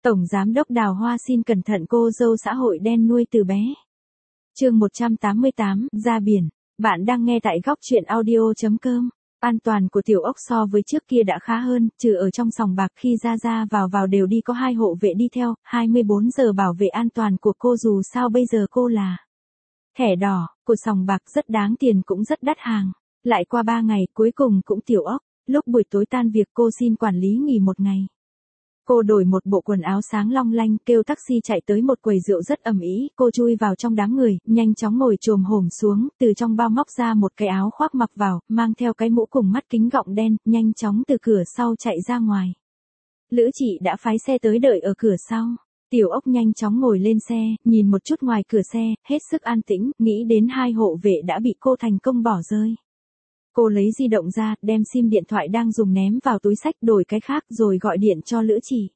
Tổng Giám đốc Đào Hoa xin cẩn thận cô dâu xã hội đen nuôi từ bé. Chương 188, ra biển. Bạn đang nghe tại góc truyện audio.com. An toàn của Tiểu Ốc so với trước kia đã khá hơn, trừ ở trong sòng bạc khi ra vào đều đi có 2 hộ vệ đi theo, 24 giờ bảo vệ an toàn của cô dù sao bây giờ cô là thẻ đỏ của sòng bạc, rất đáng tiền cũng rất đắt hàng. Lại qua 3 ngày cuối cùng cũng Tiểu Ốc, lúc buổi tối tan việc cô xin quản lý nghỉ 1 ngày. Cô đổi một bộ quần áo sáng long lanh, kêu taxi chạy tới một quầy rượu rất ầm ĩ, cô chui vào trong đám người, nhanh chóng ngồi chồm hổm xuống, từ trong bao móc ra một cái áo khoác mặc vào, mang theo cái mũ cùng mắt kính gọng đen, nhanh chóng từ cửa sau chạy ra ngoài. Lữ Chị đã phái xe tới đợi ở cửa sau. Tiểu Ốc nhanh chóng ngồi lên xe, nhìn một chút ngoài cửa xe, hết sức an tĩnh, nghĩ đến 2 hộ vệ đã bị cô thành công bỏ rơi. Cô lấy di động ra, đem sim điện thoại đang dùng ném vào túi xách, đổi cái khác rồi gọi điện cho Lữ Chị.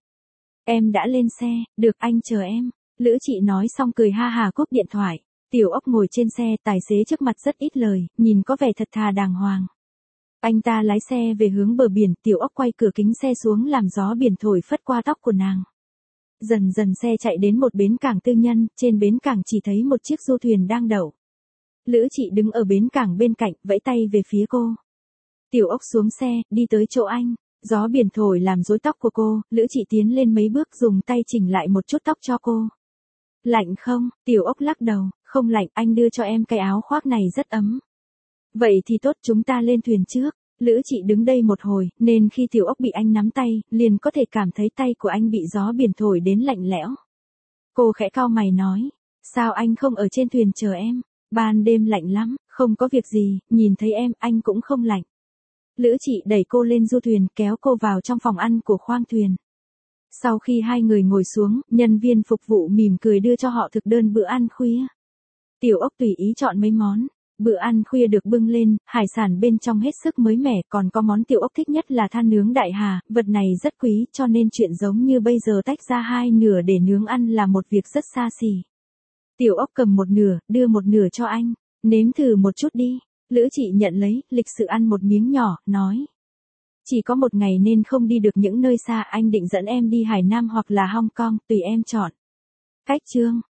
Em đã lên xe, được anh chờ em. Lữ Chị nói xong cười ha hà cúp điện thoại. Tiểu Ốc ngồi trên xe, tài xế trước mặt rất ít lời, nhìn có vẻ thật thà đàng hoàng. Anh ta lái xe về hướng bờ biển, Tiểu Ốc quay cửa kính xe xuống làm gió biển thổi phất qua tóc của nàng. Dần dần xe chạy đến một bến cảng tư nhân, trên bến cảng chỉ thấy một chiếc du thuyền đang đậu. Lữ Chị đứng ở bến cảng bên cạnh, vẫy tay về phía cô. Tiểu Ốc xuống xe, đi tới chỗ anh. Gió biển thổi làm rối tóc của cô, Lữ Chị tiến lên mấy bước dùng tay chỉnh lại một chút tóc cho cô. Lạnh không? Tiểu Ốc lắc đầu, không lạnh, anh đưa cho em cái áo khoác này rất ấm. Vậy thì tốt, chúng ta lên thuyền trước. Lữ Chị đứng đây một hồi, nên khi Tiểu Ốc bị anh nắm tay, liền có thể cảm thấy tay của anh bị gió biển thổi đến lạnh lẽo. Cô khẽ cau mày nói, sao anh không ở trên thuyền chờ em? Ban đêm lạnh lắm, không có việc gì, nhìn thấy em, anh cũng không lạnh. Lữ Chị đẩy cô lên du thuyền, kéo cô vào trong phòng ăn của khoang thuyền. Sau khi 2 người ngồi xuống, nhân viên phục vụ mỉm cười đưa cho họ thực đơn bữa ăn khuya. Tiểu Ốc tùy ý chọn mấy món. Bữa ăn khuya được bưng lên, hải sản bên trong hết sức mới mẻ, còn có món Tiểu Ốc thích nhất là than nướng Đại Hà, vật này rất quý, cho nên chuyện giống như bây giờ tách ra 2 nửa để nướng ăn là một việc rất xa xỉ. Tiểu Ốc cầm một nửa, đưa một nửa cho anh, nếm thử một chút đi. Lữ Chị nhận lấy, lịch sự ăn một miếng nhỏ, nói. Chỉ có 1 ngày nên không đi được những nơi xa, anh định dẫn em đi Hải Nam hoặc là Hong Kong, tùy em chọn. Cách chương.